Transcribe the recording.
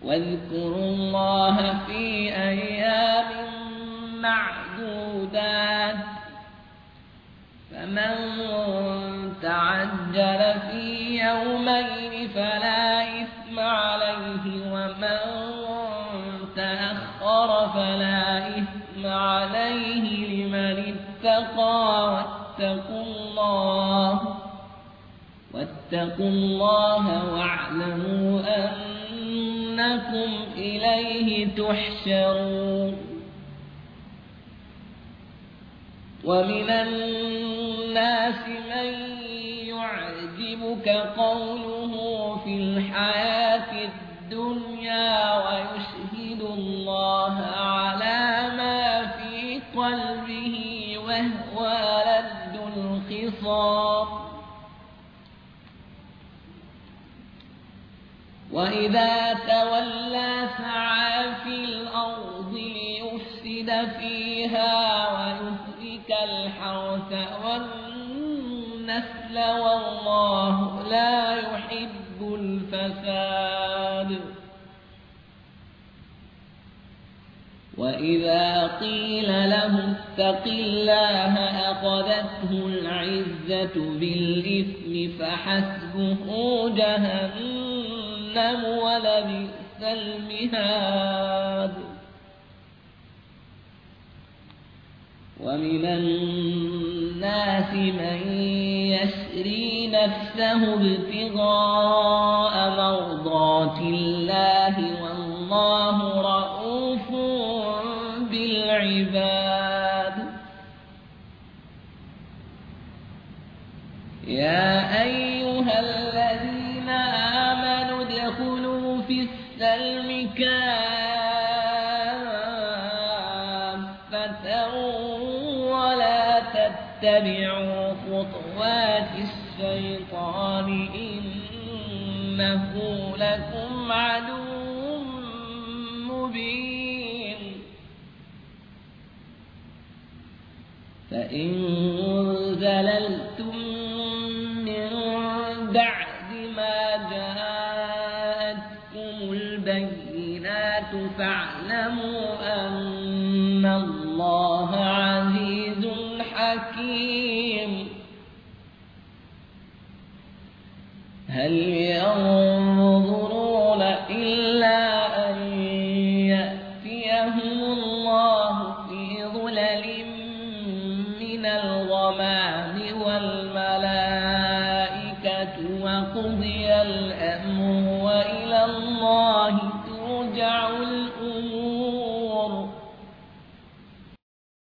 واذكروا الله في أيام معدودات فمن تعجل في يومين فلا إثم عليه ومن تأخر فلا إثم عليه لمن اتقى واتقوا الله واعلموا أنكم إليه تحشرون ومن الناس من يعجبك قوله في الحياة الدنيا ويشهد الله على ما في قلبه وهو لد الخصام وإذا تولى سعى في الأرض ليفسد فيها ويهلك الحرث والنسل والله لا يحب الفساد وإذا قيل له اتق الله أخذته العزة بالإثم فحسبه جهنم ولبئس المهاد ومن الناس من يشري نفسه ابتغاء مرضات الله والله رؤوف بالعباد يا أيها الذين آمنوا ادخلوا في السلم كافة ولا تتبعوا خطوات الشيطان إنه لكم عدو مبين فإن زللتم من بعد ما جاءتكم البينات فاعلموا أن الله عزيز حكيم هل ينظرون إلا أن يأتيهم الله في ظلل من الغمام والملائكة وقضي الأمر وإلى الله ترجع الأمور